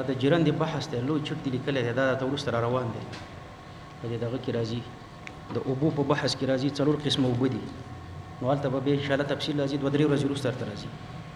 د جیران دی بحث ته لو چټ دی لیکل دا ته ورسره روان دی په دې دغه کې راځي د اوبو په بحث کې راځي څلور قسمه اوبه دي نو هلته به ان شاء الله تفصیل راځي 2-3 ورځې وروسته درته راځي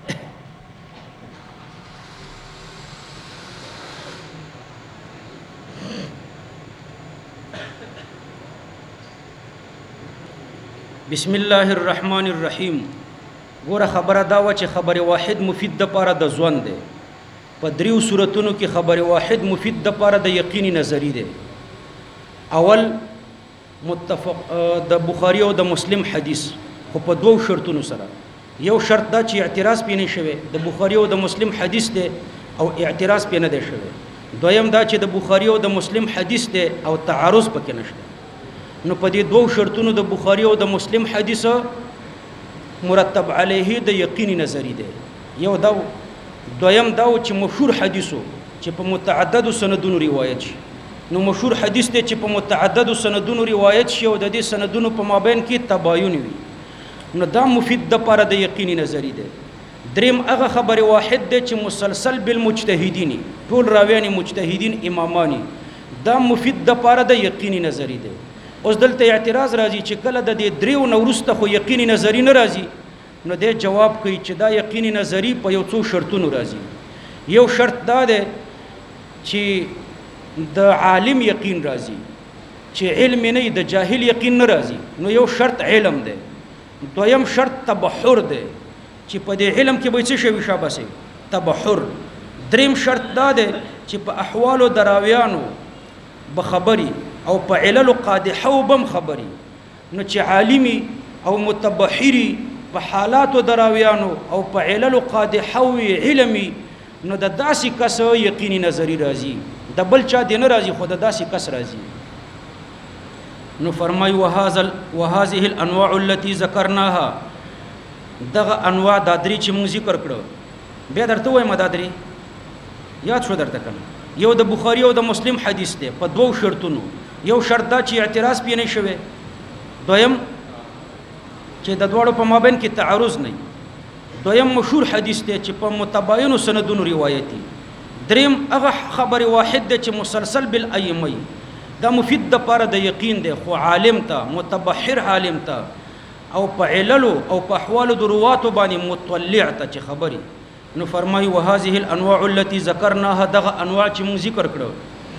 بسم الله الرحمن الرحیم ګوره خبره دا و چې خبره واحد مفید د پاره د ځوان دی په دریو صورتونو کې خبره واحد مفید د پاره د یقیني نظری دی اول متفق د بخاری او د مسلم حدیث خو په دوو شرطونو سره یو شرط دا چې اعتراض پې نه شوی د بخاری او د مسلم حدیث دی او اعتراض پې نه دی شوی دویم دا چې د بخاری او د مسلم حدیث دی او تعارض پکې نشته نو په دې دوو شرطونو د بخاری او د مسلم حدیث مرتب علیه د یقیني نظری دی یو دا دویم دا چې مشهور حدیثو چې په متعدد سندونو روایت شي نو مشهور حدیث دی چې په متعدد سندونو روایت شي او د دې سندونو په مابین کې تباین وي نو دا مفید د پاره د یقیني نظری دی دریم هغه خبر واحد دی چې مسلسل بالمجتهدین ټول راویان مجتهدین امامانی دا مفید د پاره د یقیني نظری دی اوس دلته اعتراض راځي چې کله د دې دریو نورسته خو یقیني نظری نه راځي نو دې جواب کوي چې دا یقیني نظری په یو څو شرطونو راځي یو شرط دا دی چې د عالم یقین راځي چې علم نه د جاهل یقین نه راځي نو یو شرط علم دی دویم شرط تبحر دی چې په دې علم کې به څه شوي شاباسي تبحر دریم شرط دا دی چې په احوالو دراویانو بخبري او په علل قادحه وبم خبري نو چې عالمي او متبحري په حالات دراویانو او په علل قادحه وي علمي نو د داسې کس یقیني نظری راځي د بل چا دی نه راځي خو د داسې کس راځي نو فرمای وهذه الانواع التي ذكرناها دغه انواع د درې چې موږ ذکر کړو بیا درته وایم دا درې یاد شو درته کنه یو د بخاری او د مسلم حدیث دی په دوو شرطونو یو شرط دا چې اعتراض پې نه شوی دویم چې د دواړو په مابین کې تعارض نه دویم مشهور حدیث دی چې په متباینو سندونو روایتي دریم هغه خبر واحد دی چې مسلسل بالایمه دا مفید د پاره د یقین دی خو عالم ته متبحر عالم ته او په عللو او په احوالو د رواتو باندې مطلع ته چې خبري نو فرمای وهذه الانواع التي ذكرناها دغه انواع چې موږ ذکر کړو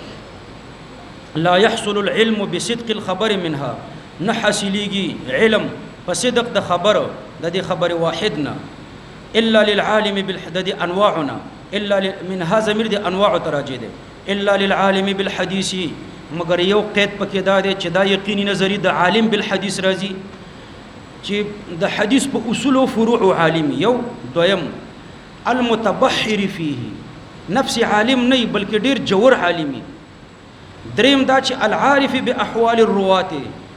لا يحصل العلم بصدق الخبر منها نحصليږي علم په صدق د خبر د دې خبر واحدنا الا للعالم بالحدد انواعنا الا من هذا مرد انواع تراجد الا للعالم بالحديث مگر یو قید پکې دا دی چې دا یقیني نظری د عالم بالحديث راځي چې د حدیث په اصول او فروع عالم یو دویم المتبحر فيه نفس عالم نه بلکې ډیر جوور عالمي دریم دا چې العارف باحوال الروات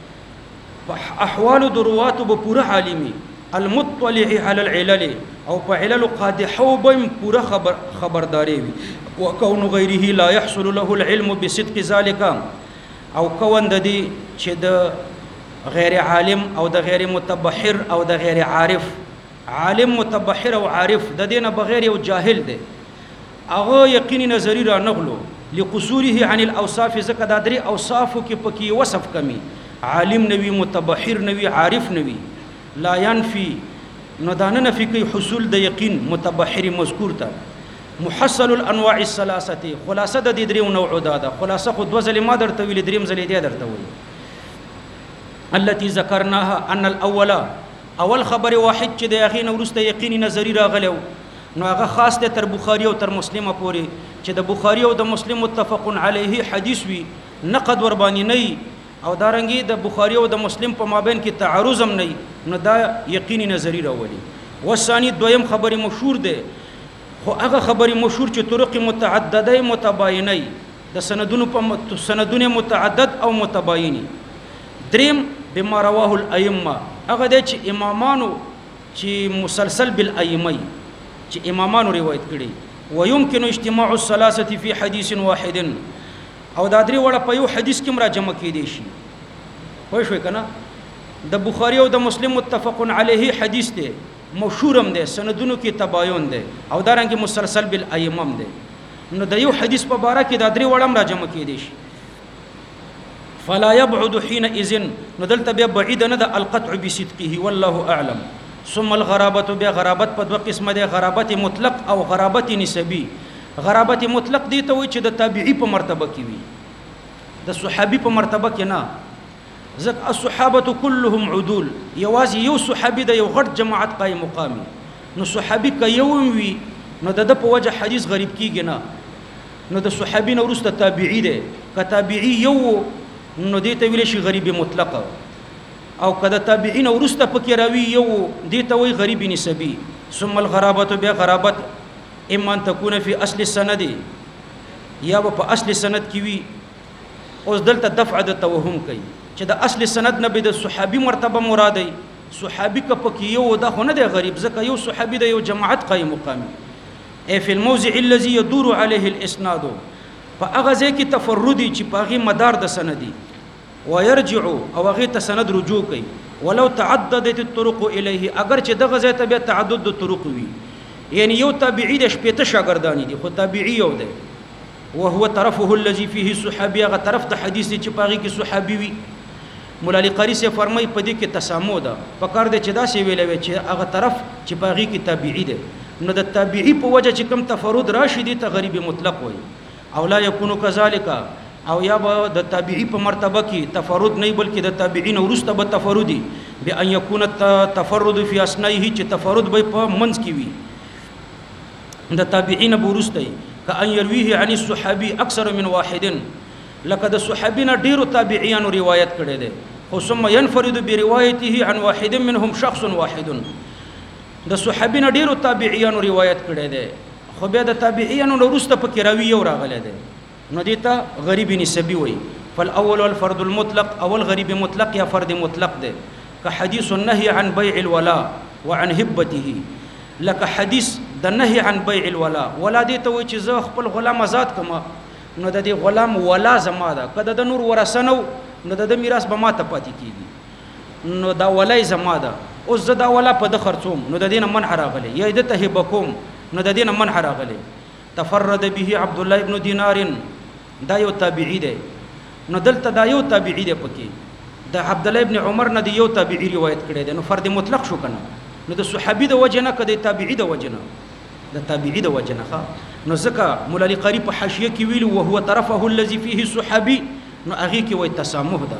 احوال الروات به پوره عالمي المطلع على العلل او په علل قادحه وبم پوره خبرداري وي وكون غيره لا يحصل له العلم بصدق ذلك او کون د دې چې د غیر عالم او د غیر متبحر او د غیر عارف عالم متبحر او عارف د دینه بغیر یو جاهل دی هغه یقیني نظری را نغلو لقصوره عن الاوصاف زکه د درې اوصاف کې پکې وصف کمی عالم نوی متبحر نوی عارف نوی لا ينفي نو دانه نفي کوي حصول د یقین متبحر مذکور ته محصل الانواع الثلاثه خلاصه د دې درې نوع ده خلاصه خو دوه ځلې ما درته ویل دریم ځلې دی درته ویل التي ذكرناها ان الاول اول خبر واحد چې د یقین ورسته یقیني نظری راغلو نو هغه خاص ته تر بخاری او تر مسلمه پورې چې د بخاری او د مسلم متفق علیه حدیث وی نقد ور باندې نه او دارنګي د بخاری او د مسلم په مابین کې تعارض هم نه نو دا یقیني نظری راولي والثاني دویم خبر مشهور ده خو هغه خبر مشهور چې طرق متعدده متباینه د سندونه متعدد او متباینه دریم بما رواه الائمه هغه د چې امامانو چې مسلسل بالائمه چې امامانو روایت کړي ويمكن اجتماع الثلاثه في حديث واحد او دا درې وړه په یو حدیث کې مرا جمع کېدي شي وای شو کنه د بخاری او د مسلم متفق علیه حدیث دی مشهورم دی سندونو کې تباین دی او دارنګه مسلسل بالائمه دی نو د یو حدیث په باره کې دا درې وړم را جمع کېدی شي. فلا يبعد حينئذ نو دلته بیا بعید نه د القطع بصدقه والله اعلم. ثم الغرابه بیا غرابت په دوه قسمه ده، غرابت مطلق او غرابت نسبی. غرابت مطلق دی ته وایي چې د تابعی په مرتبه کې وي، د صحابي په مرتبه کې نه. ځکه الصحابه كلهم عدول، یوازې یو صحابي د یو غټ جماعت قائم مقامي. نو صحابي که یو وي نو د په وجه حدیث غریب کیږي نه. نو د صحابي نه وروسته تابعی دی، که تابعی یو نو دې ته ویل شي غریب مطلق، او کله تابعین ورسته پکې راوي یو دې ته وایي غریب نسبی. ثم الغرابه بیا غرابت اما ان تكون في اصل السند یا په اصل سند کې وي. اوس دلته دفع د توهم کوي چې د اصل سند نه به د صحابي مرتبه مراد دی. صحابي که پکې یو دا خو نه دی غریب، ځکه یو صحابي د یو جماعت قائم مقامي. اي في الموضع الذي يدور عليه الاسناد، فاغه ځای کې تفردي چې پاغي مدار د سندي ويرجع او هغه ته سند رجوع کوي. ولو تعددت الطرق اليه، اگر چې دغه ځای ته بیا تعدد د طرق وي، یعنی یو تابعی د شپېته شاګردانی دي خو تابعی یو دی، وهو طرفه الذي فيه صحابي، هغه طرف د حدیث چې پاغي کې صحابي وي. مولا علی قاری سے فرمای په دې کې تسامو ده، پکار دې چې دا سی ویلې چې هغه طرف چې پاغي کې تابعی دی، نو د تابعی په وجه چې کم تفرد راشي دي ته غریب مطلق وي. او لا يكون كذلك، او یا به د تابعی په مرتبه کې تفرد نه بلکې د تابعین ورسته به تفردي، بان يكون التفرد في اسنایه، چې تفرد به په منځ کې وي د تابعین به ورسته، کأن يرويه عن الصحابي اکثر من واحد، لکه د صحابینا ډیرو تابعیانو روایت کړي دي، خو ثم ينفرد بروايته عن واحد منهم شخص واحد. د صحابینا ډیرو تابعیانو روایت کړي دي، خو بیا د تابعیانو ورسته پکې راوي یو راغلی دی، نو دیتا غریب نسبی وي. فالاول والفرد المطلق، اول غریب مطلق یا فرد مطلق ده. كحديث النهي عن بيع الولاء وعن هبته، لك حديث د نهي عن بيع الولاء، ولا دیتا وي چې زه خپل غلام آزاد کما، نو د دې غلام ولا زما ده، کده د نور ورثنو نو د میراث به ما ته پاتې کیږي، نو دا ولای زما ده. اوس زه دا ولا په د خرڅوم نو د دینه منع راغلی، یا د ته هبکوم نو د دینه منع راغلی. تفرد به عبد الله ابن دینار، دا یو تابعی دی. نو دلته دا یو تابعی دی پکې، د عبد الله ابن عمر نه دی یو تابعی روایت کړی دی، نو فرد مطلق شو کنه. نو د صحابي د وجنه کده تابعی د وجنه، د تابعی د وجنه ښه. نو ځکه مولا علی قاری په حاشیه کې ویلو وهو طرفه الذي فيه صحابي، نو هغه کې وای تسامح ده.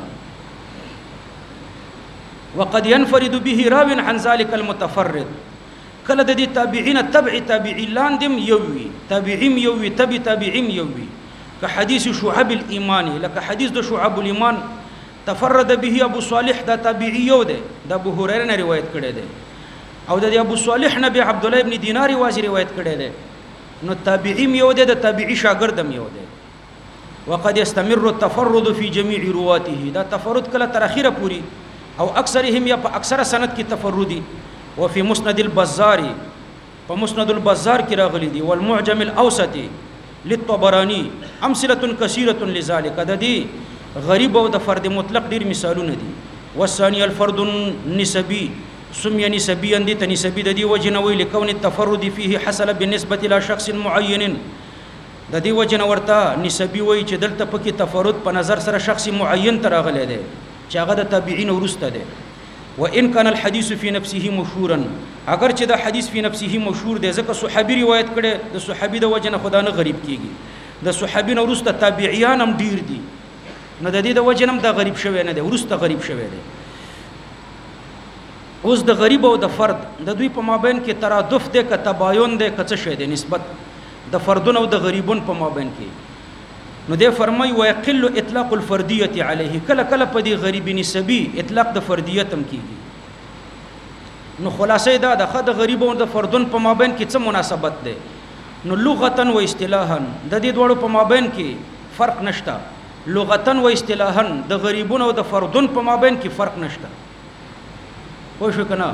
وقد ينفرد به راو عن ذلك المتفرد، کله د دې تابعین تبع تابعی لاندم یووي، تابعیم یووي، تبع تابعیم یووي. که حدیث شعب الايمان، لکه حدیث د شعب الايمان تفرد به ابو صالح، دا تابعی یو ده، د ابو هريره نه روایت کړی دی، او د ابو صالح نبی عبد الله ابن دینار واځي روایت کړی دی، نو تابعیم یو ده، د تابعی شاګردم یو ده. وقد يستمر التفرد في جميع رواته، دا تفرد کله تر اخره پوری او اکثرهم یا په اکثر سند کې تفردي. وفي مسند البزار، په مسند البزار کې راغلي دي. والمعجم الاوسط للطبراني امثله كثيره لذلك، د دې غریب او د فرد مطلق ډیر مثالونه دي. والثاني الفرد النسبي، سمي نسبيا، دي نسبي د دې وجنوي لكون التفرد فيه حصل بالنسبه الى شخص معين، د دې وجنه ورته نسبي وای چې دلته پکې تفرد په نظر سره شخص معین تر غلې ده چې هغه د تابعین ورسته ده. وان كان الحديث في نفسه مشهورا، اگر چې دا حدیث په نفسه مشهور دی ځکه صحابي روایت کړي، د صحابي د وجنه خدا نه غریب کیږي، د صحابي نو ورسته تابعیان هم ډیر دي، نو د دې د وجنه هم دا غریب شوی نه دی، ورسته غریب شوی دی. اوس د غریب او د فرد د دوی په مابین کې ترادف دی که تباین دی که څه شی دی، نسبت د فردون او د غریبون په مابین کې. نو دې فرمای ويقل اطلاق الفرديه عليه، کله کله په دې غریب نسبی اطلاق د فردیت هم کیږي. نو خلاصې دا د خد غریب او د فردون په مابین کې څه مناسبت ده؟ نو لغتن و اصطلاحا د دې دوړو په مابین کې فرق نشته، لغتن و اصطلاحا د غریبون او د فردون په مابین کې فرق نشته. پوه شو کنه؟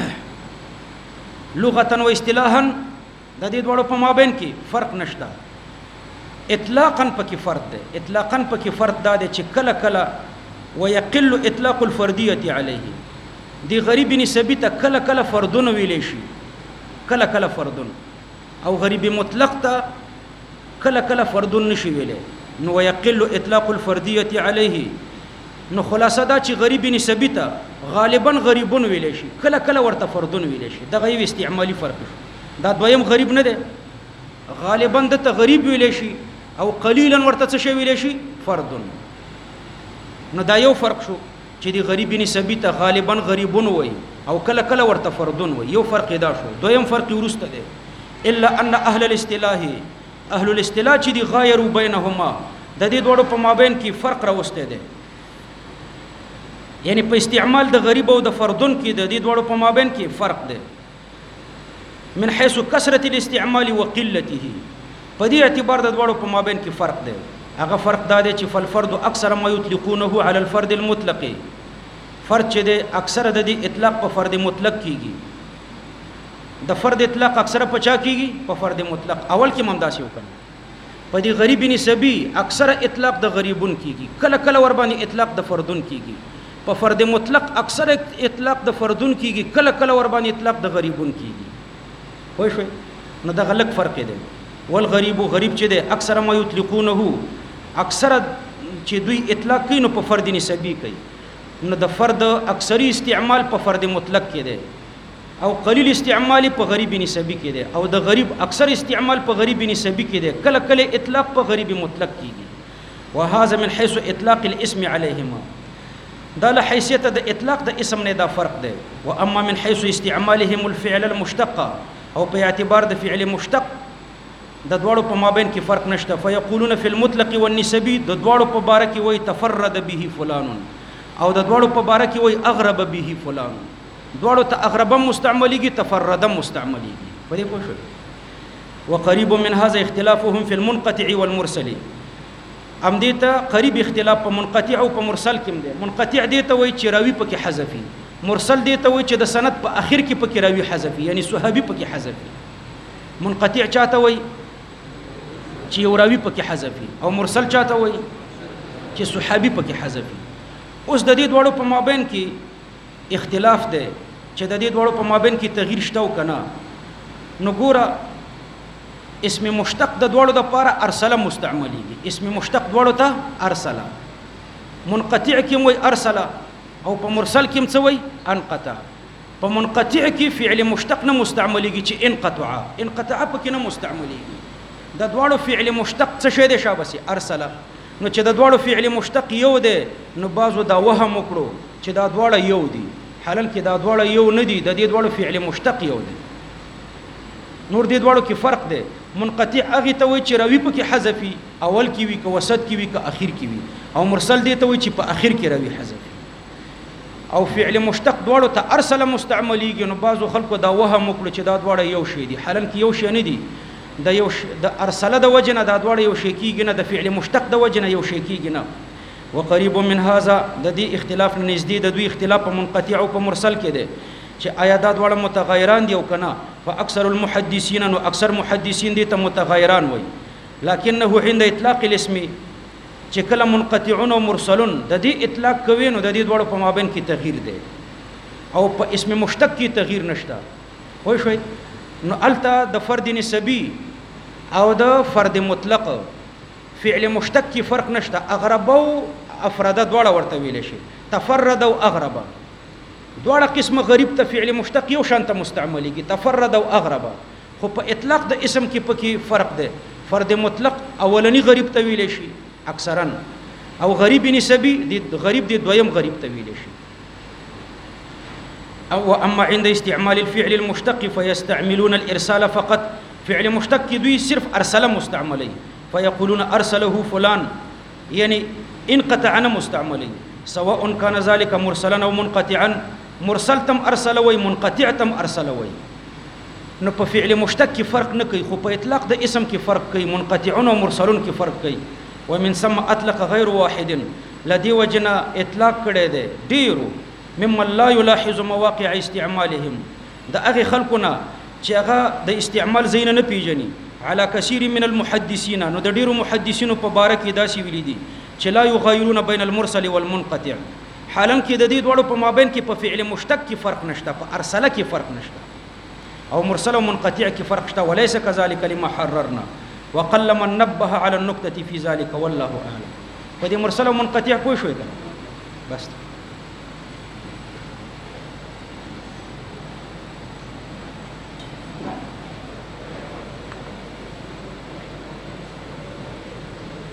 لغتن و اصطلاحا د دې دوړو په مابین کې فرق نشته. اطلاقا پکې فرد ده، اطلاقا پکې فرد ده چې کله کله ويقل اطلاق الفرديه عليه، دی غریب نسبی ته کله کله فردون ویلې شي، کله کله فردون، او غریب مطلق ته کله کله فردون نشي ویلې نو ويقل اطلاق الفرديه عليه نو خلاصه دا چې غریب نسبی ته غالبا غریبون ویلې شي کله کله ورته فردون ویلې شي دغه یو استعمالي فرق شي دا دویم غریب نه دی غالبا د غریب ویلې شي او قليلا ورته څه شي ویلې شي فردون نو دا یو فرق شو چې دی غریب نسبی ته غالبا غریبون وای او کله کله ورته فردون وای یو فرق دا شو دویم فرق ورسته دی الا ان اهل الاصطلاح چې دی غایروا بینهما د دې دوړو په مابین کې فرق راوسته دی یعنی په استعمال د غریب او د فردون کې د دې دوړو په مابین کې فرق دی من حيث كثرة الاستعمال وقلته په دې اعتبار د دوړو په مابین کې فرق دی هغه فرق دا دی چې فالفرد اکثر ما یطلقونه على الفرد المطلق فرد چې دی اکثر د دې اطلاق په فرد مطلق کیږي د فرد اطلاق اکثر په چا کیږي په فرد مطلق اول کې ممداسي وکړه په دې غریب نسبی اکثر اطلاق د غریبون کیږي کله کله ور باندې اطلاق د فردون کیږي په فرد مطلق اکثر اطلاق د فردون کیږي کله کله ور باندې اطلاق د غریبون کیږي خو شوي نو دا غلط فرق دی والغریب غریب چې دی اکثر ما یطلقونه اکثر چې دوی اطلاق کوي نو په فرد نسبی کوي نو د فرد اکثری استعمال په فرد مطلق کې دی او قلیل استعمال په غریب نسبی کې دی او د غریب اکثر استعمال په غریب نسبی کې دی کله کله اطلاق په غریب مطلق کیږي وهذا من حيث اطلاق الاسم عليهما دا له حیثیت د اطلاق د اسم نه دا فرق دی و اما من حيث استعمالهم الفعل المشتق او په اعتبار د فعل مشتق د دوړو په مابین کې فرق نشته فیقولون فی المطلق والنسبی د دوړو په باره کې وای تفرد به فلان او د دوړو په باره کې وای اغرب به فلان دوړو ته اغرب مستعملیږي تفرد مستعملیږي په دې پوه شو وقریب من هذا اختلافهم في المنقطع والمرسل ام دې ته قریب اختلاف په منقطع او په مرسل کې دی منقطع دې ته وای چې راوی پکې حذفي مرسل دې ته وای چې د سند په اخر کې پکې راوی حذفي یعنی صحابي پکې حذفي منقطع چاته وای چې یو راوی پکې حذفي او مرسل چاته وای چې صحابي پکې حذفي اوس د دې دوړو په مابین کې اختلاف دی چې د دې دوړو په مابین کې تغییر شته او کنه نو ګوره اسم مشتق د دوړو د پاره ارسله مستعمليږي اسم مشتق دوړو ته ارسله منقطع کې وای ارسله او په مرسل کې څه وای انقطع په منقطع کې فعل مشتق نه مستعمليږي چې انقطع پکې نه مستعمليږي د دوړو فعل مشتق څه شی دی شابسي ارسله نو چې د دوړو فعل مشتق یو دی نو بازو دا وهم وکړو چې دا دوړه یو دي حالل کې دا دوړه یو نه دي د دې دوړو فعل مشتق یو دی نور دې دوړو کې فرق دی منقطع هغه ته وای چې راوی پکې حذفي اول کې وي که وسط کې وي که اخر کې وي او مرسل دې ته وای چې په اخر کې راوی حذفي او فعل مشتق دوړو ته ارسل مستعمليږي نو بعضو خلکو دا وهم وکړو چې دا دوړه یو شی دي حالل کې یو شی نه دي د ارسله د وجنه دا دوړه یو شی کېږي نه د فعل مشتق د وجنه یو شی کېږي نه وقریب من هذا د دې اختلاف نږدې د دوی اختلاف په منقطع او په مرسل کې دی چې آیا دا دوړه متغیران دي او کنه فاکثر المحدثین نو اکثر محدثین دي ته متغیران وای لکنه عند اطلاق الاسم چې کله منقطعون او مرسلون د دې اطلاق کوي نو د دې دوړو په مابین کې تغییر دی او په اسم مشتق کې تغییر نشته خو شوي نو الته د فرد نسبی او د فرد مطلق فعل مشتق کې فرق نشته اغرب او افراد دوړه ورته ویل شي تفرد او اغرب دوړه قسم غریب ته فعل مشتق یو شان ته مستعمليږي تفرد او اغرب خو په اطلاق د اسم کې پکې فرق دی فرد مطلق اولنی غریب ته ویل شي اکثرا او غریب نسبی د غریب دی دویم غریب ته ویل شي او اما عند استعمال الفعل المشتق فيستعملون الارسال فقط فعل مشتق دوی صرف ارسل مستعملي فيقولون ارسله فلان يعني انقطع عن مستعملي سواء كان ذلك مرسلا او منقطعا مرسل تم ارسل وي منقطع تم ارسل وي نو په فعل مشتق کې فرق نه کوي خو په اطلاق د اسم کې فرق کوي منقطعون او مرسلون کې فرق کوي ومن ثم اطلق غير واحد لدي وجنا اطلاق کړي دي ډیرو ممن لا يلاحظ مواقع استعمالهم دا هغه خلقنا چې هغه د استعمال زین نه پیژني على كثير من المحدثين نو د ډیرو محدثینو په باره کې داسې ویلي دي چې لا يغيرون بين المرسل والمنقطع حالان کې د دې دوړو په مابین کې په فعل مشتق کې فرق نشته په ارسله کې فرق نشته او مرسل او منقطع کې فرق شته وليس كذلك لما حررنا وقل من نبه على النقطة في ذلك والله اعلم. په دې مرسل او منقطع پوه شوي کنه بس.